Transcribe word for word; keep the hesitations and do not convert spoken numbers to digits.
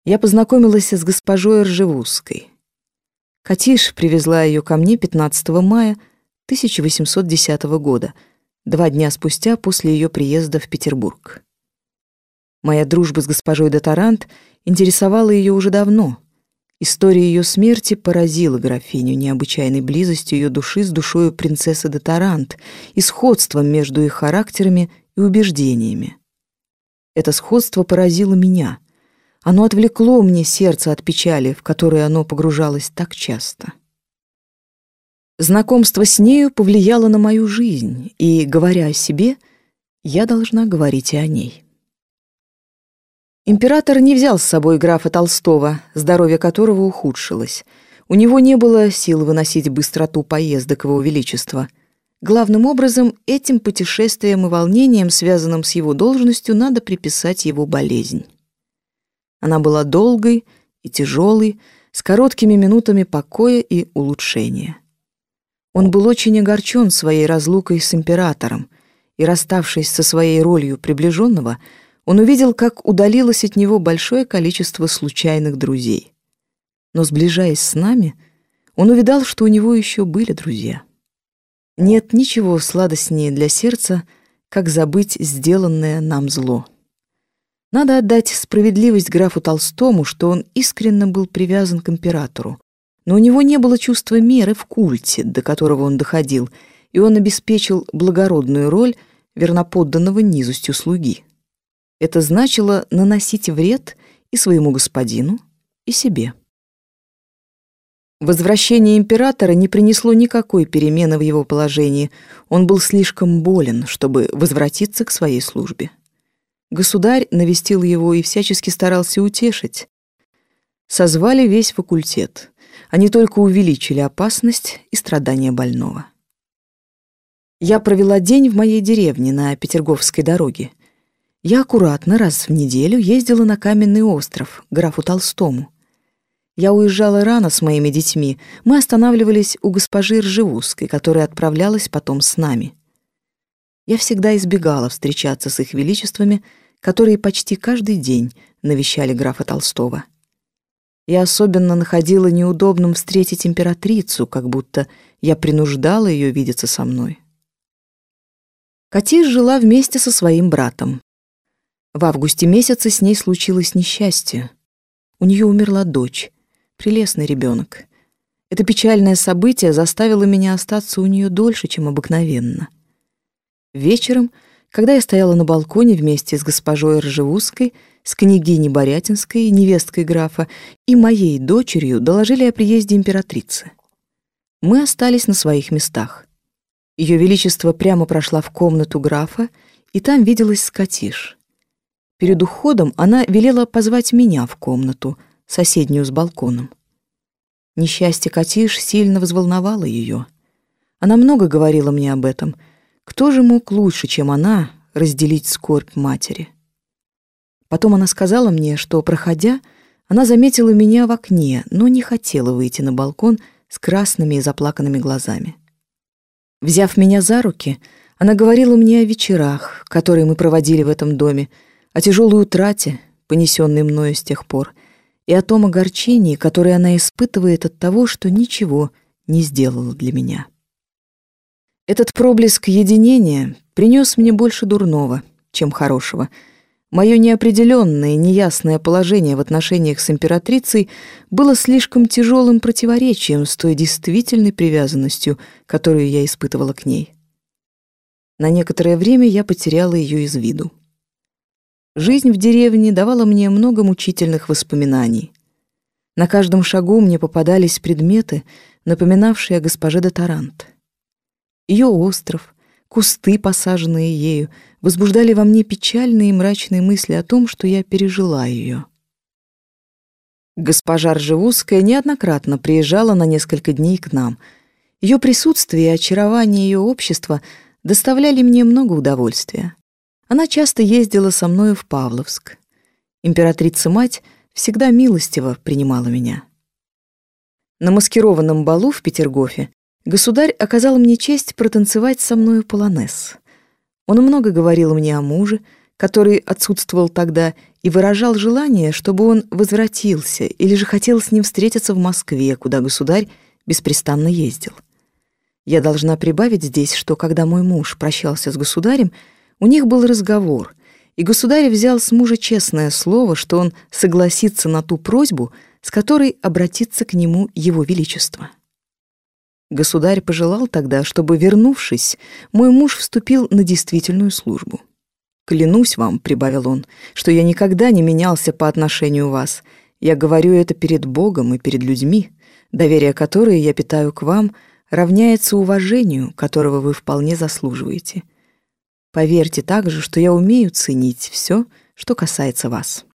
Я познакомилась с госпожой Ржевузской. Катиш привезла ее ко мне пятнадцатого мая тысяча восемьсот десятого года, два дня спустя после ее приезда в Петербург. Моя дружба с госпожой де Тарант интересовала ее уже давно. История ее смерти поразила графиню необычайной близостью ее души с душою принцессы де Тарант и сходством между их характерами и убеждениями. Это сходство поразило меня. Оно отвлекло мне сердце от печали, в которой оно погружалось так часто. Знакомство с нею повлияло на мою жизнь, и, говоря о себе, я должна говорить и о ней. Император не взял с собой графа Толстого, здоровье которого ухудшилось. У него не было сил выносить быстроту поездок его величества. Главным образом, этим путешествием и волнением, связанным с его должностью, надо приписать его болезнь. Она была долгой и тяжелой, с короткими минутами покоя и улучшения. Он был очень огорчен своей разлукой с императором, и, расставшись со своей ролью приближенного, он увидел, как удалилось от него большое количество случайных друзей. Но, сближаясь с нами, он увидал, что у него еще были друзья. Нет ничего сладостнее для сердца, как забыть сделанное нам зло. Надо отдать справедливость графу Толстому, что он искренне был привязан к императору, но у него не было чувства меры в культе, до которого он доходил, и он обеспечил благородную роль верноподданного низостью слуги. Это значило наносить вред и своему господину, и себе. Возвращение императора не принесло никакой перемены в его положении. Он был слишком болен, чтобы возвратиться к своей службе. Государь навестил его и всячески старался утешить. Созвали весь факультет. Они только увеличили опасность и страдания больного. Я провела день в моей деревне на Петерговской дороге. Я аккуратно раз в неделю ездила на Каменный остров, к графу Толстому. Я уезжала рано с моими детьми. Мы останавливались у госпожи Ржевузской, которая отправлялась потом с нами. Я всегда избегала встречаться с их величествами, которые почти каждый день навещали графа Толстого. Я особенно находила неудобным встретить императрицу, как будто я принуждала ее видеться со мной. Катиш жила вместе со своим братом. В августе месяце с ней случилось несчастье. У нее умерла дочь, прелестный ребенок. Это печальное событие заставило меня остаться у нее дольше, чем обыкновенно. Вечером, когда я стояла на балконе вместе с госпожой Ржевузской, с княгиней Борятинской, невесткой графа, и моей дочерью, доложили о приезде императрицы. Мы остались на своих местах. Ее величество прямо прошла в комнату графа, и там виделась с Катиш. Перед уходом она велела позвать меня в комнату, соседнюю с балконом. Несчастье Катиш сильно взволновало ее. Она много говорила мне об этом. Кто же мог лучше, чем она, разделить скорбь матери? Потом она сказала мне, что, проходя, она заметила меня в окне, но не хотела выйти на балкон с красными и заплаканными глазами. Взяв меня за руки, она говорила мне о вечерах, которые мы проводили в этом доме, о тяжелой утрате, понесенной мною с тех пор, и о том огорчении, которое она испытывает от того, что ничего не сделала для меня. Этот проблеск единения принес мне больше дурного, чем хорошего. Мое неопределенное, неясное положение в отношениях с императрицей было слишком тяжелым противоречием с той действительной привязанностью, которую я испытывала к ней. На некоторое время я потеряла ее из виду. Жизнь в деревне давала мне много мучительных воспоминаний. На каждом шагу мне попадались предметы, напоминавшие о госпоже де Тарант. Ее остров, кусты, посаженные ею, возбуждали во мне печальные и мрачные мысли о том, что я пережила ее. Госпожа Ржевузская неоднократно приезжала на несколько дней к нам. Ее присутствие и очарование ее общества доставляли мне много удовольствия. Она часто ездила со мною в Павловск. Императрица-мать всегда милостиво принимала меня. На маскированном балу в Петергофе государь оказал мне честь протанцевать со мною полонез. Он много говорил мне о муже, который отсутствовал тогда и выражал желание, чтобы он возвратился, или же хотел с ним встретиться в Москве, куда государь беспрестанно ездил. Я должна прибавить здесь, что когда мой муж прощался с государем, у них был разговор, и государь взял с мужа честное слово, что он согласится на ту просьбу, с которой обратится к нему его величество. Государь пожелал тогда, чтобы, вернувшись, мой муж вступил на действительную службу. «Клянусь вам», — прибавил он, — «что я никогда не менялся по отношению к вас. Я говорю это перед Богом и перед людьми, доверие которое я питаю к вам равняется уважению, которого вы вполне заслуживаете. Поверьте также, что я умею ценить все, что касается вас».